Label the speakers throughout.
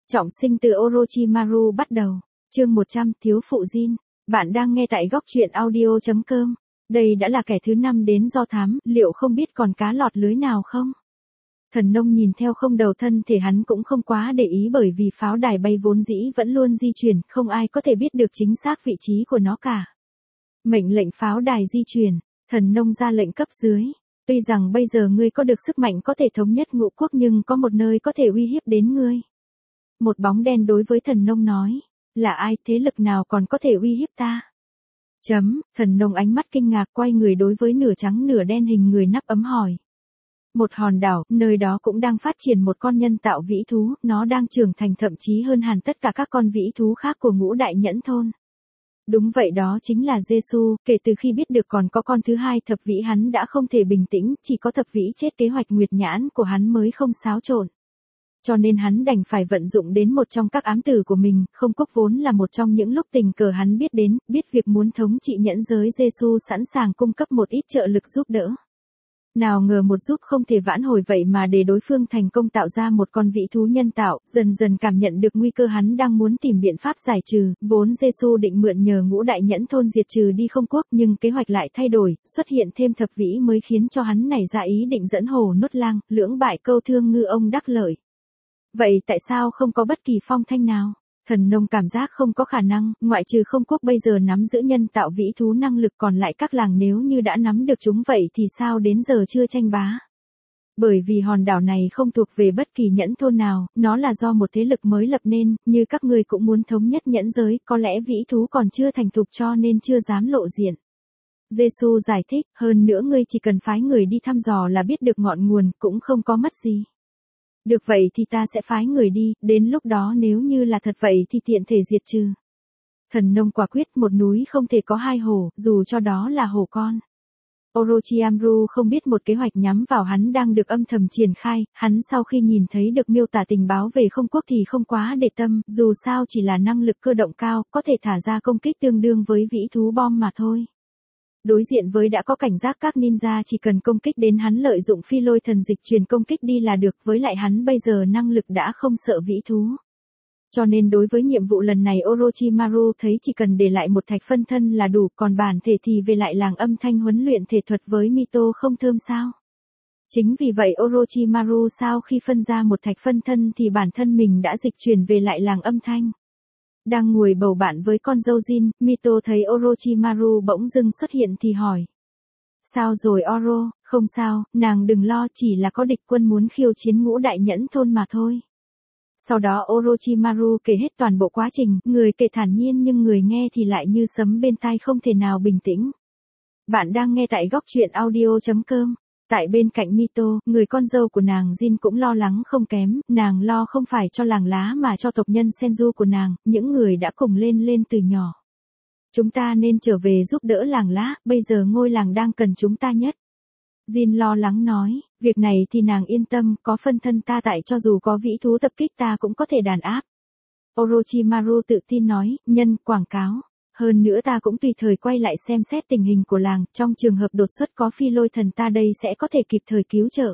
Speaker 1: Trọng sinh từ Orochimaru bắt đầu. Chương 100, thiếu phụ Jin. Bạn đang nghe tại góc truyện audio.com. Đây đã là kẻ thứ 5 đến do thám, liệu không biết còn cá lọt lưới nào không? Thần nông nhìn theo không đầu thân thể hắn cũng không quá để ý, bởi vì pháo đài bay vốn dĩ vẫn luôn di chuyển, không ai có thể biết được chính xác vị trí của nó cả. Mệnh lệnh pháo đài di chuyển, thần nông ra lệnh cấp dưới. Tuy rằng bây giờ ngươi có được sức mạnh có thể thống nhất ngũ quốc, nhưng có một nơi có thể uy hiếp đến ngươi. Một bóng đen đối với thần nông nói, là ai, thế lực nào còn có thể uy hiếp ta? Thần nông ánh mắt kinh ngạc quay người đối với nửa trắng nửa đen hình người nắp ấm hỏi. Một hòn đảo, nơi đó cũng đang phát triển một con nhân tạo vĩ thú, nó đang trưởng thành thậm chí hơn hẳn tất cả các con vĩ thú khác của Ngũ Đại Nhẫn Thôn. Đúng vậy, đó chính là Jesu. Kể từ khi biết được còn có con thứ hai thập vĩ, hắn đã không thể bình tĩnh, chỉ có thập vĩ chết kế hoạch nguyệt nhãn của hắn mới không xáo trộn. Cho nên hắn đành phải vận dụng đến một trong các ám tử của mình. Không quốc vốn là một trong những lúc tình cờ hắn biết đến, biết việc muốn thống trị nhẫn giới, Jesu sẵn sàng cung cấp một ít trợ lực giúp đỡ. Nào ngờ một giúp không thể vãn hồi, vậy mà để đối phương thành công tạo ra một con vĩ thú nhân tạo. Dần dần cảm nhận được nguy cơ, hắn đang muốn tìm biện pháp giải trừ. Vốn Jesu định mượn nhờ Ngũ Đại Nhẫn Thôn diệt trừ đi không quốc, nhưng kế hoạch lại thay đổi, xuất hiện thêm thập vĩ mới khiến cho hắn nảy ra ý định dẫn hổ nuốt lang, lưỡng bại câu thương, ngư ông đắc lợi. Vậy tại sao không có bất kỳ phong thanh nào? Thần nông cảm giác không có khả năng, ngoại trừ không quốc bây giờ nắm giữ nhân tạo vĩ thú năng lực, còn lại các làng nếu như đã nắm được chúng vậy thì sao đến giờ chưa tranh bá? Bởi vì hòn đảo này không thuộc về bất kỳ nhẫn thôn nào, nó là do một thế lực mới lập nên, như các ngươi cũng muốn thống nhất nhẫn giới, có lẽ vĩ thú còn chưa thành thục cho nên chưa dám lộ diện. Jesu giải thích, hơn nữa ngươi chỉ cần phái người đi thăm dò là biết được ngọn nguồn, cũng không có mất gì. Được vậy thì ta sẽ phái người đi, đến lúc đó nếu như là thật vậy thì tiện thể diệt trừ. Thần nông quả quyết, một núi không thể có hai hổ, dù cho đó là hổ con. Orochimaru không biết một kế hoạch nhắm vào hắn đang được âm thầm triển khai. Hắn sau khi nhìn thấy được miêu tả tình báo về không quốc thì không quá để tâm, dù sao chỉ là năng lực cơ động cao, có thể thả ra công kích tương đương với vĩ thú bom mà thôi. Đối diện với đã có cảnh giác các ninja, chỉ cần công kích đến hắn lợi dụng phi lôi thần dịch truyền công kích đi là được, với lại hắn bây giờ năng lực đã không sợ vĩ thú. Cho nên đối với nhiệm vụ lần này Orochimaru thấy chỉ cần để lại một thạch phân thân là đủ, còn bản thể thì về lại làng âm thanh huấn luyện thể thuật với Mito không thơm sao? Chính vì vậy Orochimaru sau khi phân ra một thạch phân thân thì bản thân mình đã dịch chuyển về lại làng âm thanh. Đang ngồi bầu bạn với con dâu Jin, Mito thấy Orochimaru bỗng dưng xuất hiện thì hỏi. Sao rồi Oro? Không sao, nàng đừng lo, chỉ là có địch quân muốn khiêu chiến Ngũ Đại Nhẫn Thôn mà thôi. Sau đó Orochimaru kể hết toàn bộ quá trình, người kể thản nhiên nhưng người nghe thì lại như sấm bên tai, không thể nào bình tĩnh. Bạn đang nghe tại góc truyện audio.com. Tại bên cạnh Mito, người con dâu của nàng Jin cũng lo lắng không kém, nàng lo không phải cho làng lá mà cho tộc nhân Senju của nàng, những người đã cùng lên từ nhỏ. Chúng ta nên trở về giúp đỡ làng lá, bây giờ ngôi làng đang cần chúng ta nhất. Jin lo lắng nói, việc này thì nàng yên tâm, có phân thân ta tại, cho dù có vĩ thú tập kích ta cũng có thể đàn áp. Orochimaru tự tin nói, nhân quảng cáo. Hơn nữa ta cũng tùy thời quay lại xem xét tình hình của làng, trong trường hợp đột xuất có phi lôi thần ta đây sẽ có thể kịp thời cứu trợ.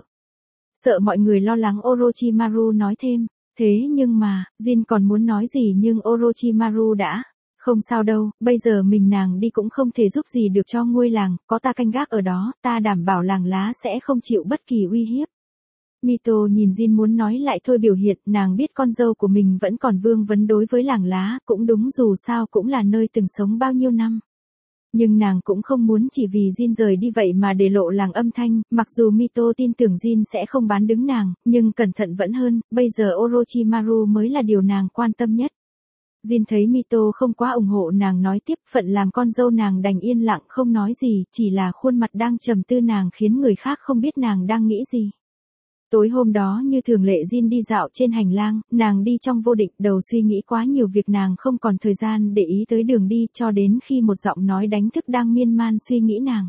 Speaker 1: Sợ mọi người lo lắng Orochimaru nói thêm, thế nhưng mà, Jin còn muốn nói gì nhưng Orochimaru đã, không sao đâu, bây giờ mình nàng đi cũng không thể giúp gì được cho ngôi làng, có ta canh gác ở đó, ta đảm bảo làng lá sẽ không chịu bất kỳ uy hiếp. Mito nhìn Jin muốn nói lại thôi biểu hiện, nàng biết con dâu của mình vẫn còn vương vấn đối với làng lá, cũng đúng, dù sao cũng là nơi từng sống bao nhiêu năm. Nhưng nàng cũng không muốn chỉ vì Jin rời đi vậy mà để lộ làng âm thanh, mặc dù Mito tin tưởng Jin sẽ không bán đứng nàng, nhưng cẩn thận vẫn hơn, bây giờ Orochimaru mới là điều nàng quan tâm nhất. Jin thấy Mito không quá ủng hộ nàng nói tiếp, phận làm con dâu nàng đành yên lặng không nói gì, chỉ là khuôn mặt đang trầm tư nàng khiến người khác không biết nàng đang nghĩ gì. Tối hôm đó như thường lệ Jin đi dạo trên hành lang, nàng đi trong vô định, đầu suy nghĩ quá nhiều việc, nàng không còn thời gian để ý tới đường đi, cho đến khi một giọng nói đánh thức đang miên man suy nghĩ nàng.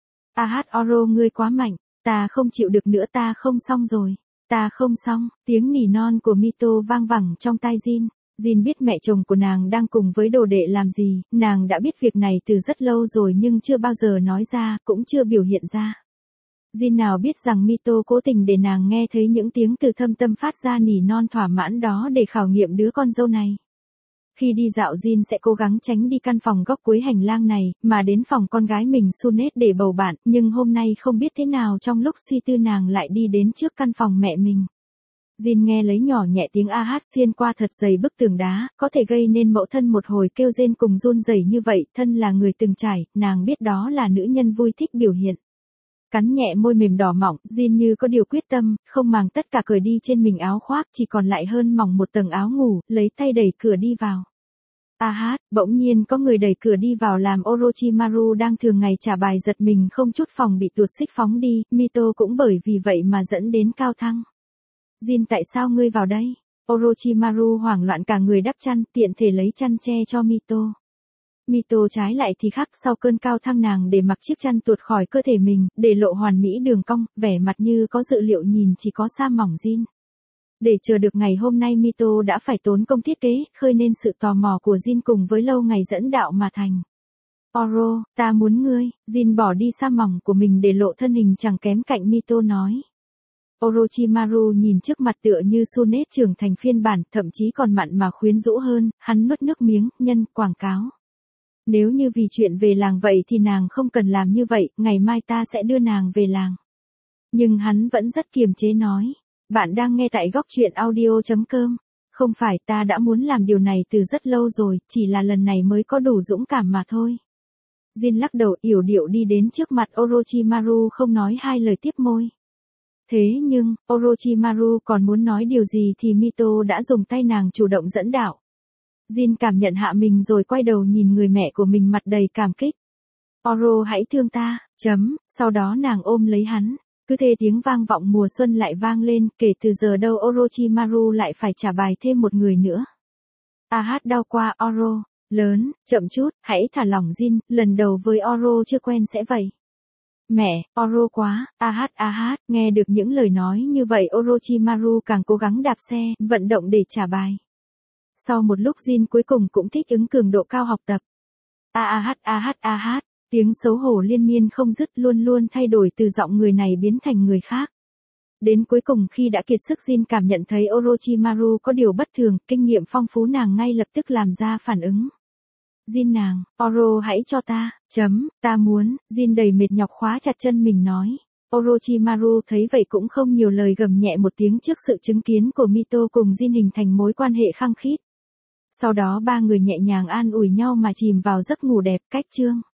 Speaker 1: Oro, ngươi quá mạnh, ta không chịu được nữa, ta không xong rồi, ta không xong, tiếng nỉ non của Mito vang vẳng trong tai Jin. Jin biết mẹ chồng của nàng đang cùng với đồ đệ làm gì, nàng đã biết việc này từ rất lâu rồi nhưng chưa bao giờ nói ra, cũng chưa biểu hiện ra. Jin nào biết rằng Mito cố tình để nàng nghe thấy những tiếng từ thâm tâm phát ra nỉ non thỏa mãn đó để khảo nghiệm đứa con dâu này. Khi đi dạo Jin sẽ cố gắng tránh đi căn phòng góc cuối hành lang này, mà đến phòng con gái mình Sunet để bầu bạn, nhưng hôm nay không biết thế nào trong lúc suy tư nàng lại đi đến trước căn phòng mẹ mình. Jin nghe lấy nhỏ nhẹ tiếng a hát xuyên qua thật dày bức tường đá, có thể gây nên mẫu thân một hồi kêu rên cùng run rẩy như vậy, thân là người từng trải, nàng biết đó là nữ nhân vui thích biểu hiện. Cắn nhẹ môi mềm đỏ mỏng, Jin như có điều quyết tâm, không màng tất cả cởi đi trên mình áo khoác, chỉ còn lại hơn mỏng một tầng áo ngủ, lấy tay đẩy cửa đi vào. A hát, bỗng nhiên có người đẩy cửa đi vào làm Orochimaru đang thường ngày trả bài giật mình không chút phòng bị tuột xích phóng đi, Mito cũng bởi vì vậy mà dẫn đến cao thăng. Jin tại sao ngươi vào đây? Orochimaru hoảng loạn cả người đắp chăn, tiện thể lấy chăn che cho Mito. Mito trái lại thì khác, sau cơn cao thăng nàng để mặc chiếc chăn tuột khỏi cơ thể mình, để lộ hoàn mỹ đường cong, vẻ mặt như có dự liệu nhìn chỉ có sa mỏng Jin. Để chờ được ngày hôm nay Mito đã phải tốn công thiết kế, khơi nên sự tò mò của Jin cùng với lâu ngày dẫn đạo mà thành. Oro, ta muốn ngươi, Jin bỏ đi sa mỏng của mình để lộ thân hình chẳng kém cạnh Mito nói. Orochimaru nhìn trước mặt tựa như Sunet trưởng thành phiên bản, thậm chí còn mặn mà khuyến rũ hơn, hắn nuốt nước miếng, nhân, quảng cáo. Nếu như vì chuyện về làng vậy thì nàng không cần làm như vậy, ngày mai ta sẽ đưa nàng về làng. Nhưng hắn vẫn rất kiềm chế nói. Bạn đang nghe tại góc truyện audio.com. Không phải, ta đã muốn làm điều này từ rất lâu rồi, chỉ là lần này mới có đủ dũng cảm mà thôi. Jin lắc đầu yểu điệu đi đến trước mặt Orochimaru không nói hai lời tiếp môi. Thế nhưng, Orochimaru còn muốn nói điều gì thì Mito đã dùng tay nàng chủ động dẫn đạo. Jin cảm nhận hạ mình rồi quay đầu nhìn người mẹ của mình mặt đầy cảm kích. Oro hãy thương ta, sau đó nàng ôm lấy hắn. Cứ thế tiếng vang vọng mùa xuân lại vang lên, kể từ giờ đâu Orochimaru lại phải trả bài thêm một người nữa. A hát đau qua Oro, lớn, chậm chút, hãy thả lỏng Jin, lần đầu với Oro chưa quen sẽ vậy. Mẹ, Oro quá, a hát, nghe được những lời nói như vậy Orochimaru càng cố gắng đạp xe, vận động để trả bài. Sau một lúc Jin cuối cùng cũng thích ứng cường độ cao học tập. A hát. Tiếng xấu hổ liên miên không dứt luôn luôn thay đổi từ giọng người này biến thành người khác. Đến cuối cùng khi đã kiệt sức Jin cảm nhận thấy Orochimaru có điều bất thường, kinh nghiệm phong phú nàng ngay lập tức làm ra phản ứng. Jin nàng, Oro hãy cho ta, ta muốn, Jin đầy mệt nhọc khóa chặt chân mình nói. Orochimaru thấy vậy cũng không nhiều lời gầm nhẹ một tiếng trước sự chứng kiến của Mito cùng Jin hình thành mối quan hệ khăng khít. Sau đó ba người nhẹ nhàng an ủi nhau mà chìm vào giấc ngủ đẹp, cách chương.